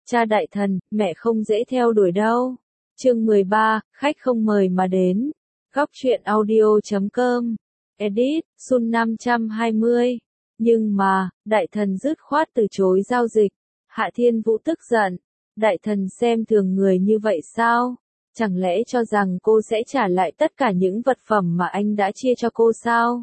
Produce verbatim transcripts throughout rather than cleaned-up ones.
Cha đại thần, mẹ không dễ theo đuổi đâu. Chương mười ba, khách không mời mà đến. Góc truyện audio chấm com. Edit, Sun năm trăm hai mươi. Nhưng mà, đại thần dứt khoát từ chối giao dịch. Hạ Thiên Vũ tức giận. Đại thần xem thường người như vậy sao? Chẳng lẽ cho rằng cô sẽ trả lại tất cả những vật phẩm mà anh đã chia cho cô sao?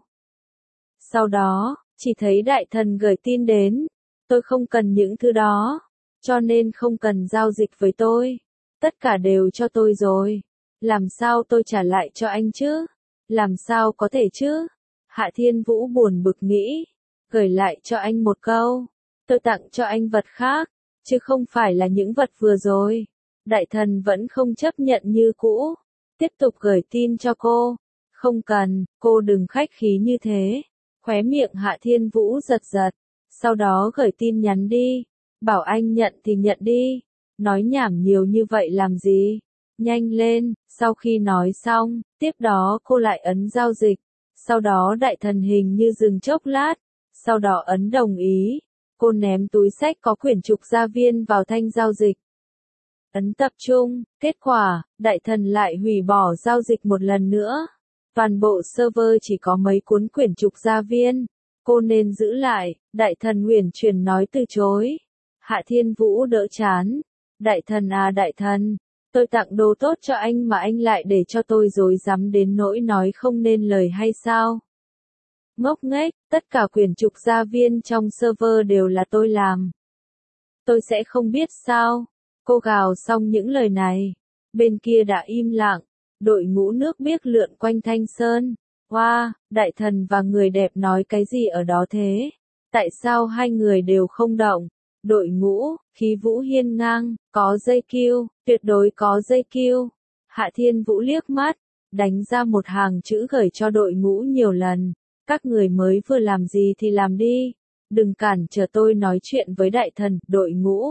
Sau đó, chỉ thấy đại thần gửi tin đến. Tôi không cần những thứ đó. Cho nên không cần giao dịch với tôi. Tất cả đều cho tôi rồi. Làm sao tôi trả lại cho anh chứ? Làm sao có thể chứ? Hạ Thiên Vũ buồn bực nghĩ. Gửi lại cho anh một câu. Tôi tặng cho anh vật khác. Chứ không phải là những vật vừa rồi. Đại thần vẫn không chấp nhận như cũ. Tiếp tục gửi tin cho cô. Không cần, cô đừng khách khí như thế. Khóe miệng Hạ Thiên Vũ giật giật. Sau đó gửi tin nhắn đi. Bảo anh nhận thì nhận đi. Nói nhảm nhiều như vậy làm gì? Nhanh lên. Sau khi nói xong, tiếp đó cô lại ấn giao dịch. Sau đó đại thần hình như dừng chốc lát. Sau đó ấn đồng ý. Cô ném túi xách có quyển trục gia viên vào thanh giao dịch. Ấn tập trung. Kết quả, đại thần lại hủy bỏ giao dịch một lần nữa. Toàn bộ server chỉ có mấy cuốn quyển trục gia viên. Cô nên giữ lại. Đại thần huyền chuyển nói từ chối. Hạ Thiên Vũ đỡ chán. Đại thần à đại thần, tôi tặng đồ tốt cho anh mà anh lại để cho tôi dối rắm đến nỗi nói không nên lời hay sao? Ngốc nghếch, tất cả quyển trục gia viên trong server đều là tôi làm. Tôi sẽ không biết sao? Cô gào xong những lời này. Bên kia đã im lặng. Đội ngũ nước biếc lượn quanh Thanh Sơn. Wow, đại thần và người đẹp nói cái gì ở đó thế? Tại sao hai người đều không động? Đội ngũ, khí vũ hiên ngang, có dây kiêu, tuyệt đối có dây kiêu. Hạ Thiên Vũ liếc mắt, đánh ra một hàng chữ gửi cho đội ngũ nhiều lần. Các người mới vừa làm gì thì làm đi. Đừng cản trở tôi nói chuyện với đại thần, đội ngũ.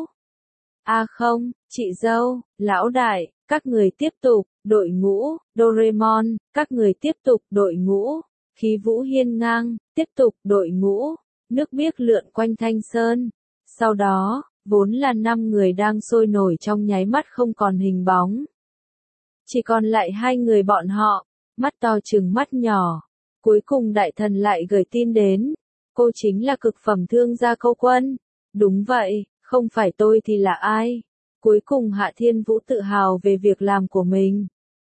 À không, chị dâu, lão đại, các người tiếp tục, đội ngũ, Doraemon, các người tiếp tục, đội ngũ. Khí vũ hiên ngang, tiếp tục, đội ngũ. Nước biếc lượn quanh Thanh Sơn. Sau đó, vốn là năm người đang sôi nổi trong nháy mắt không còn hình bóng. Chỉ còn lại hai người bọn họ, mắt to trừng mắt nhỏ. Cuối cùng đại thần lại gửi tin đến. Cô chính là cực phẩm thương gia Câu Quân. Đúng vậy, không phải tôi thì là ai? Cuối cùng Hạ Thiên Vũ tự hào về việc làm của mình.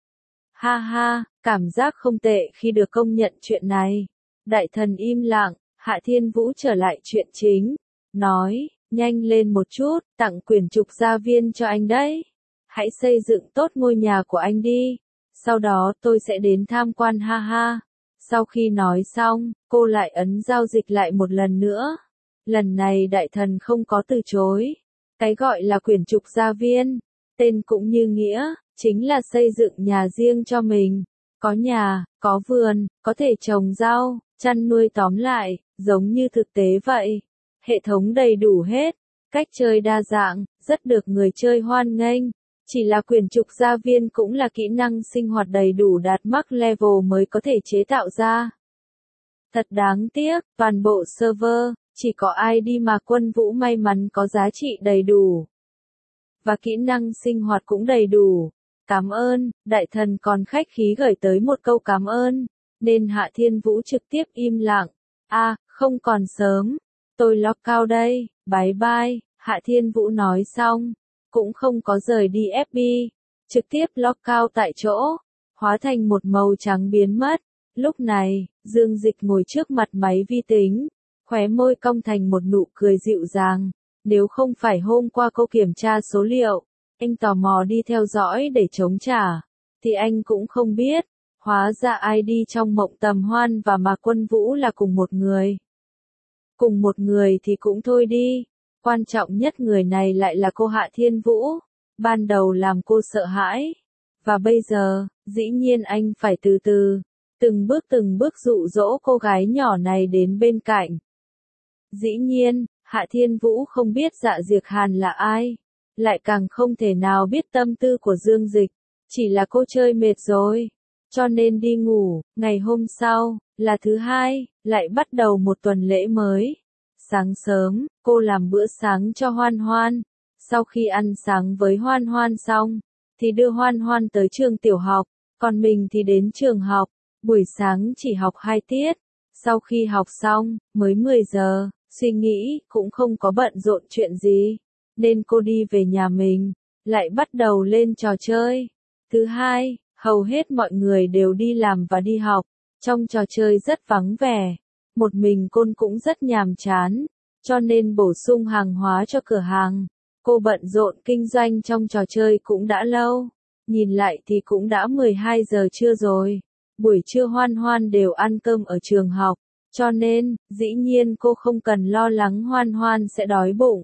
Ha ha, cảm giác không tệ khi được công nhận chuyện này. Đại thần im lặng, Hạ Thiên Vũ trở lại chuyện chính. Nói, nhanh lên một chút, tặng quyển trục gia viên cho anh đấy. Hãy xây dựng tốt ngôi nhà của anh đi. Sau đó tôi sẽ đến tham quan ha ha. Sau khi nói xong, cô lại ấn giao dịch lại một lần nữa. Lần này đại thần không có từ chối. Cái gọi là quyển trục gia viên, tên cũng như nghĩa, chính là xây dựng nhà riêng cho mình. Có nhà, có vườn, có thể trồng rau, chăn nuôi tóm lại, giống như thực tế vậy. Hệ thống đầy đủ hết, cách chơi đa dạng, rất được người chơi hoan nghênh. Chỉ là quyển trục gia viên cũng là kỹ năng sinh hoạt đầy đủ đạt max level mới có thể chế tạo ra. Thật đáng tiếc, toàn bộ server, chỉ có i đê mà Quân Vũ may mắn có giá trị đầy đủ. Và kỹ năng sinh hoạt cũng đầy đủ. Cảm ơn, đại thần còn khách khí gửi tới một câu cảm ơn, nên Hạ Thiên Vũ trực tiếp im lặng. À, không còn sớm. Tôi lock out đây, bye bye, Hạ Thiên Vũ nói xong, cũng không có rời đi ép bê, trực tiếp lock out tại chỗ, hóa thành một màu trắng biến mất. Lúc này, Dương Dịch ngồi trước mặt máy vi tính, khóe môi cong thành một nụ cười dịu dàng. Nếu không phải hôm qua cô kiểm tra số liệu, anh tò mò đi theo dõi để chống trả, thì anh cũng không biết, hóa ra i đê trong Mộng Tầm Hoan và Mạc Quân Vũ là cùng một người. Cùng một người thì cũng thôi đi, quan trọng nhất người này lại là cô Hạ Thiên Vũ, ban đầu làm cô sợ hãi, và bây giờ, dĩ nhiên anh phải từ từ, từng bước từng bước dụ dỗ cô gái nhỏ này đến bên cạnh. Dĩ nhiên, Hạ Thiên Vũ không biết Dạ Diệc Hàn là ai, lại càng không thể nào biết tâm tư của Dương Dịch, chỉ là cô chơi mệt rồi, cho nên đi ngủ. Ngày hôm sau, là thứ hai, lại bắt đầu một tuần lễ mới. Sáng sớm, cô làm bữa sáng cho Hoan Hoan, Sau khi ăn sáng với Hoan Hoan xong, thì đưa Hoan Hoan tới trường tiểu học, còn mình thì đến trường học. Buổi sáng chỉ học hai tiết, sau khi học xong, mới mười giờ, suy nghĩ, cũng không có bận rộn chuyện gì, nên cô đi về nhà mình, lại bắt đầu lên trò chơi. Thứ hai, hầu hết mọi người đều đi làm và đi học, trong trò chơi rất vắng vẻ, một mình cô cũng rất nhàm chán, cho nên bổ sung hàng hóa cho cửa hàng. Cô bận rộn kinh doanh trong trò chơi cũng đã lâu, nhìn lại thì cũng đã mười hai giờ trưa rồi. Buổi trưa Hoan Hoan đều ăn cơm ở trường học, cho nên, dĩ nhiên cô không cần lo lắng Hoan Hoan sẽ đói bụng.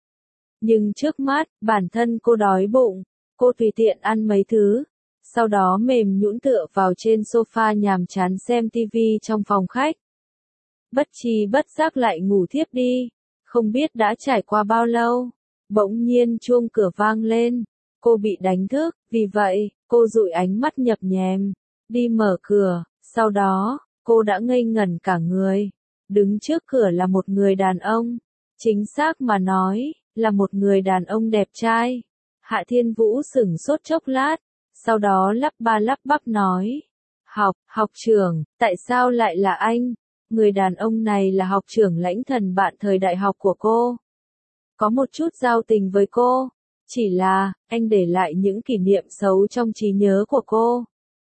Nhưng trước mắt, bản thân cô đói bụng, cô tùy tiện ăn mấy thứ, sau đó mềm nhũn tựa vào trên sofa nhàm chán xem tivi trong phòng khách. Bất tri bất giác lại ngủ thiếp đi, không biết đã trải qua bao lâu, bỗng nhiên chuông cửa vang lên, cô bị đánh thức, vì vậy, cô dụi ánh mắt nhập nhèm, đi mở cửa, sau đó, cô đã ngây ngẩn cả người. Đứng trước cửa là một người đàn ông, chính xác mà nói, là một người đàn ông đẹp trai. Hạ Thiên Vũ sửng sốt chốc lát, sau đó lắp ba lắp bắp nói, học, học trưởng, tại sao lại là anh? Người đàn ông này là học trưởng Lãnh Thần bạn thời đại học của cô. Có một chút giao tình với cô, chỉ là, anh để lại những kỷ niệm xấu trong trí nhớ của cô.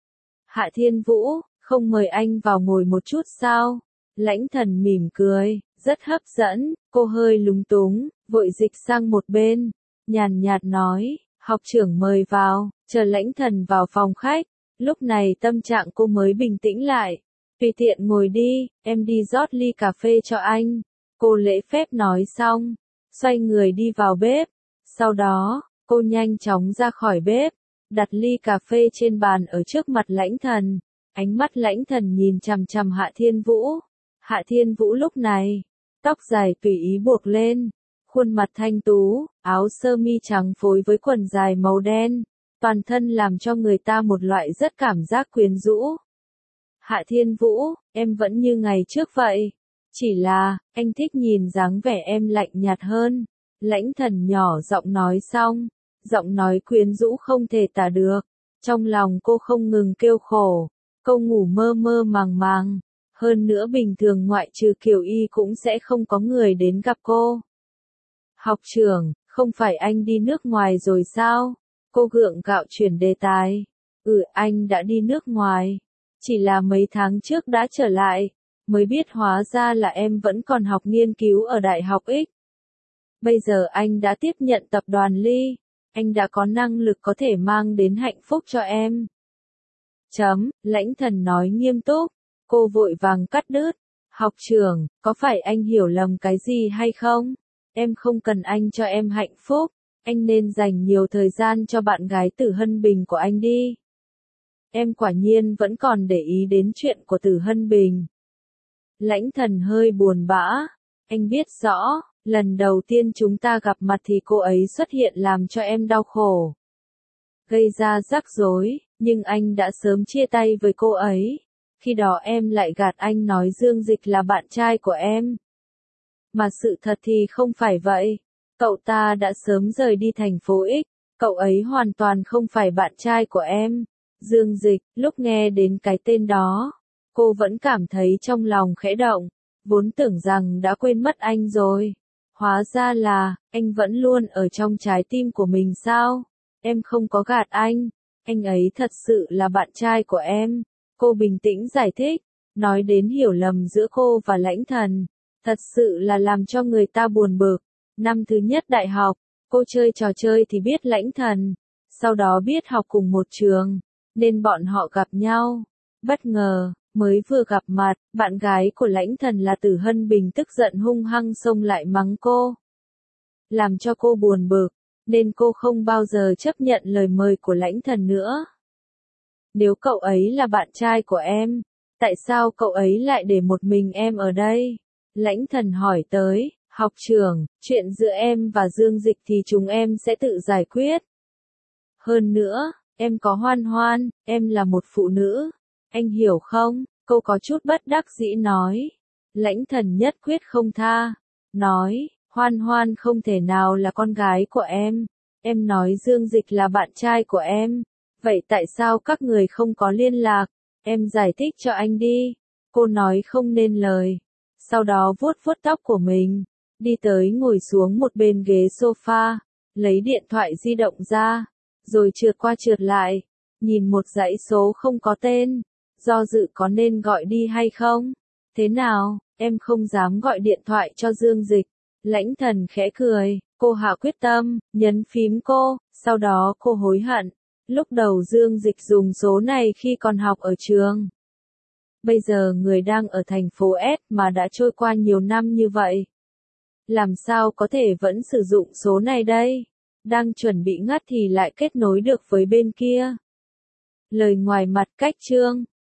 Hạ Thiên Vũ, không mời anh vào ngồi một chút sao? Lãnh Thần mỉm cười, rất hấp dẫn, cô hơi lúng túng, vội dịch sang một bên, nhàn nhạt nói, học trưởng mời vào, chờ Lãnh Thần vào phòng khách. Lúc này tâm trạng cô mới bình tĩnh lại, tùy tiện ngồi đi, em đi rót ly cà phê cho anh. Cô lễ phép nói xong, xoay người đi vào bếp, sau đó, cô nhanh chóng ra khỏi bếp, đặt ly cà phê trên bàn ở trước mặt Lãnh Thần. Ánh mắt Lãnh Thần nhìn chằm chằm Hạ Thiên Vũ. Hạ Thiên Vũ lúc này, tóc dài tùy ý buộc lên, khuôn mặt thanh tú, áo sơ mi trắng phối với quần dài màu đen, toàn thân làm cho người ta một loại rất cảm giác quyến rũ. Hạ Thiên Vũ, em vẫn như ngày trước vậy, chỉ là, anh thích nhìn dáng vẻ em lạnh nhạt hơn. Lãnh Thần nhỏ giọng nói xong, giọng nói quyến rũ không thể tả được, trong lòng cô không ngừng kêu khổ, cô ngủ mơ mơ màng màng, hơn nữa bình thường ngoại trừ Kiều Y cũng sẽ không có người đến gặp cô. Học trưởng, không phải anh đi nước ngoài rồi sao? Cô gượng gạo chuyển đề tài. Ừ, anh đã đi nước ngoài, chỉ là mấy tháng trước đã trở lại, mới biết hóa ra là em vẫn còn học nghiên cứu ở Đại học X. Bây giờ anh đã tiếp nhận tập đoàn Ly, anh đã có năng lực có thể mang đến hạnh phúc cho em. Chấm, Lãnh Thần nói nghiêm túc, cô vội vàng cắt đứt. Học trưởng, có phải anh hiểu lầm cái gì hay không? Em không cần anh cho em hạnh phúc, anh nên dành nhiều thời gian cho bạn gái Tử Hân Bình của anh đi. Em quả nhiên vẫn còn để ý đến chuyện của Tử Hân Bình. Lãnh Thần hơi buồn bã, anh biết rõ, lần đầu tiên chúng ta gặp mặt thì cô ấy xuất hiện làm cho em đau khổ, gây ra rắc rối, nhưng anh đã sớm chia tay với cô ấy. Khi đó em lại gạt anh nói Dương Dịch là bạn trai của em. Mà sự thật thì không phải vậy, cậu ta đã sớm rời đi thành phố X, cậu ấy hoàn toàn không phải bạn trai của em. Dương Dịch, lúc nghe đến cái tên đó, cô vẫn cảm thấy trong lòng khẽ động, vốn tưởng rằng đã quên mất anh rồi. Hóa ra là, anh vẫn luôn ở trong trái tim của mình sao? Em không có gạt anh, anh ấy thật sự là bạn trai của em. Cô bình tĩnh giải thích, nói đến hiểu lầm giữa cô và Lãnh Thần, thật sự là làm cho người ta buồn bực. Năm thứ nhất đại học, cô chơi trò chơi thì biết Lãnh Thần, sau đó biết học cùng một trường, nên bọn họ gặp nhau. Bất ngờ, mới vừa gặp mặt, bạn gái của Lãnh Thần là Tử Hân Bình tức giận hung hăng xông lại mắng cô, làm cho cô buồn bực, nên cô không bao giờ chấp nhận lời mời của Lãnh Thần nữa. Nếu cậu ấy là bạn trai của em, tại sao cậu ấy lại để một mình em ở đây? Lãnh Thần hỏi tới, học trưởng, chuyện giữa em và Dương Dịch thì chúng em sẽ tự giải quyết. Hơn nữa, em có Hoan Hoan, em là một phụ nữ, anh hiểu không? Cô có chút bất đắc dĩ nói. Lãnh Thần nhất quyết không tha, nói, Hoan Hoan không thể nào là con gái của em. Em nói Dương Dịch là bạn trai của em. Vậy tại sao các người không có liên lạc? Em giải thích cho anh đi. Cô nói không nên lời. Sau đó vuốt vuốt tóc của mình. Đi tới ngồi xuống một bên ghế sofa. Lấy điện thoại di động ra. Rồi trượt qua trượt lại. Nhìn một dãy số không có tên. Do dự có nên gọi đi hay không? Thế nào, em không dám gọi điện thoại cho Dương Dịch. Lãnh Thần khẽ cười. Cô hạ quyết tâm, nhấn phím cô. Sau đó cô hối hận. Lúc đầu Dương Dịch dùng số này khi còn học ở trường. Bây giờ người đang ở thành phố S mà đã trôi qua nhiều năm như vậy. Làm sao có thể vẫn sử dụng số này đây? Đang chuẩn bị ngắt thì lại kết nối được với bên kia. Lời ngoài mặt cách chương.